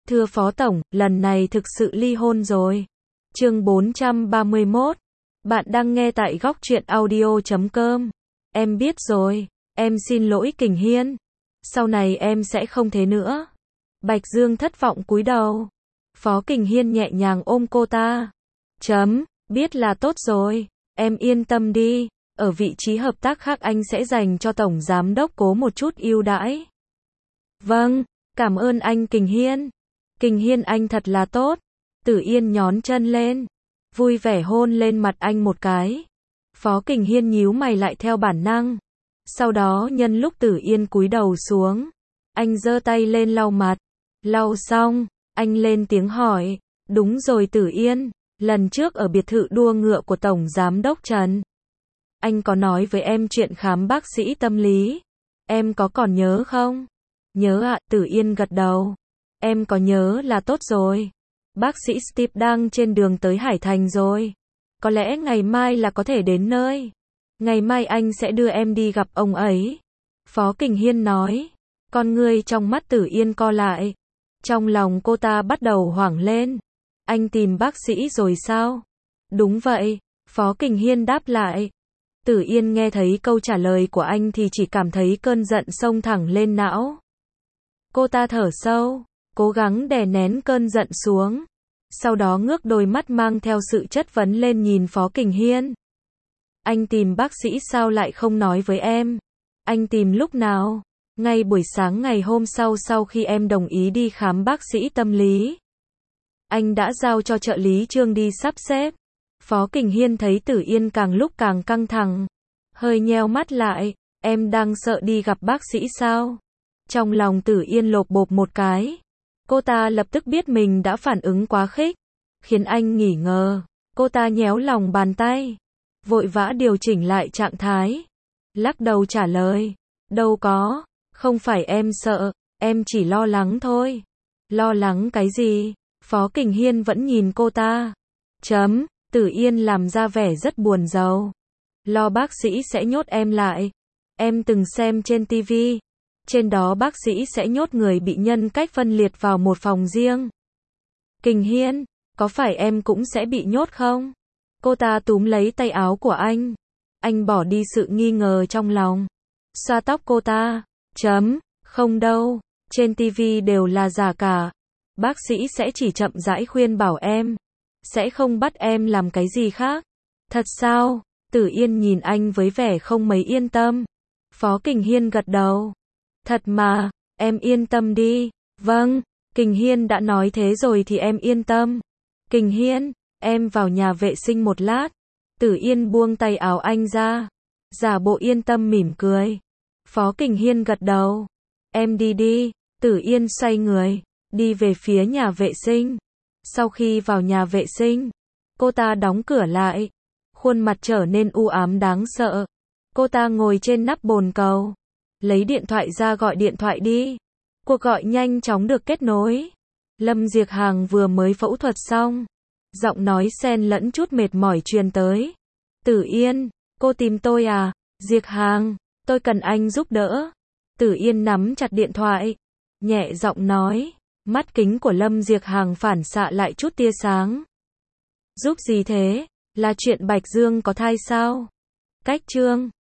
Thưa Phó Tổng, lần này thực sự ly hôn rồi. Chương 431. Bạn đang nghe tại góc truyện audio.com. Em biết rồi, em xin lỗi Kình Hiên. Sau này em sẽ không thế nữa. Bạch Dương thất vọng cúi đầu. Phó Kình Hiên nhẹ nhàng ôm cô ta. Biết là tốt rồi, em yên tâm đi, ở vị trí hợp tác khác anh sẽ dành cho Tổng Giám Đốc Cố một chút ưu đãi. Vâng, cảm ơn anh Kình Hiên. Kình Hiên anh thật là tốt. Tử Yên nhón chân lên, vui vẻ hôn lên mặt anh một cái. Phó Kình Hiên nhíu mày lại theo bản năng. Sau đó nhân lúc Tử Yên cúi đầu xuống, anh giơ tay lên lau mặt. Lau xong, anh lên tiếng hỏi, đúng rồi Tử Yên, lần trước ở biệt thự đua ngựa của Tổng Giám Đốc Trần, anh có nói với em chuyện khám bác sĩ tâm lý. Em có còn nhớ không? Nhớ ạ, Tử Yên gật đầu. Em có nhớ là tốt rồi. Bác sĩ Steve đang trên đường tới Hải Thành rồi. Có lẽ ngày mai là có thể đến nơi. Ngày mai anh sẽ đưa em đi gặp ông ấy. Phó Kình Hiên nói. Con ngươi trong mắt Tử Yên co lại. Trong lòng cô ta bắt đầu hoảng lên. Anh tìm bác sĩ rồi sao? Đúng vậy, Phó Kình Hiên đáp lại. Tử Yên nghe thấy câu trả lời của anh thì chỉ cảm thấy cơn giận xông thẳng lên não. Cô ta thở sâu, cố gắng đè nén cơn giận xuống. Sau đó ngước đôi mắt mang theo sự chất vấn lên nhìn Phó Kình Hiên. Anh tìm bác sĩ sao lại không nói với em? Anh tìm lúc nào? Ngay buổi sáng ngày hôm sau khi em đồng ý đi khám bác sĩ tâm lý. Anh đã giao cho trợ lý Trương đi sắp xếp. Phó Kình Hiên thấy Tử Yên càng lúc càng căng thẳng. Hơi nheo mắt lại, em đang sợ đi gặp bác sĩ sao? Trong lòng Tử Yên lộp bộp một cái. Cô ta lập tức biết mình đã phản ứng quá khích, khiến anh nghỉ ngờ. Cô ta nhéo lòng bàn tay, vội vã điều chỉnh lại trạng thái. Lắc đầu trả lời, đâu có, không phải em sợ, em chỉ lo lắng thôi. Lo lắng cái gì? Phó Kình Hiên vẫn nhìn cô ta. Tử Yên làm ra vẻ rất buồn rầu. Lo bác sĩ sẽ nhốt em lại. Em từng xem trên TV. Trên đó bác sĩ sẽ nhốt người bị nhân cách phân liệt vào một phòng riêng. Kình Hiên, có phải em cũng sẽ bị nhốt không? Cô ta túm lấy tay áo của anh. Anh bỏ đi sự nghi ngờ trong lòng. Xoa tóc cô ta. Không đâu, trên TV đều là giả cả. Bác sĩ sẽ chỉ chậm rãi khuyên bảo em. Sẽ không bắt em làm cái gì khác. Thật sao? Tử Yên nhìn anh với vẻ không mấy yên tâm. Phó Kình Hiên gật đầu. Thật mà, em yên tâm đi. Vâng, Kình Hiên đã nói thế rồi thì em yên tâm. Kình Hiên, em vào nhà vệ sinh một lát. Tử Yên buông tay áo anh ra, giả bộ yên tâm mỉm cười. Phó Kình Hiên gật đầu. Em đi đi. Tử Yên xoay người, đi về phía nhà vệ sinh. Sau khi vào nhà vệ sinh, cô ta đóng cửa lại. Khuôn mặt trở nên u ám đáng sợ. Cô ta ngồi trên nắp bồn cầu. Lấy điện thoại ra gọi điện thoại đi. Cuộc gọi nhanh chóng được kết nối. Lâm Diệc Hàng vừa mới phẫu thuật xong. Giọng nói xen lẫn chút mệt mỏi truyền tới. Tử Yên, cô tìm tôi à? Diệc Hàng, tôi cần anh giúp đỡ. Tử Yên nắm chặt điện thoại, nhẹ giọng nói. Mắt kính của Lâm Diệc Hàng phản xạ lại chút tia sáng. Giúp gì thế? Là chuyện Bạch Dương có thai sao? Cách Trương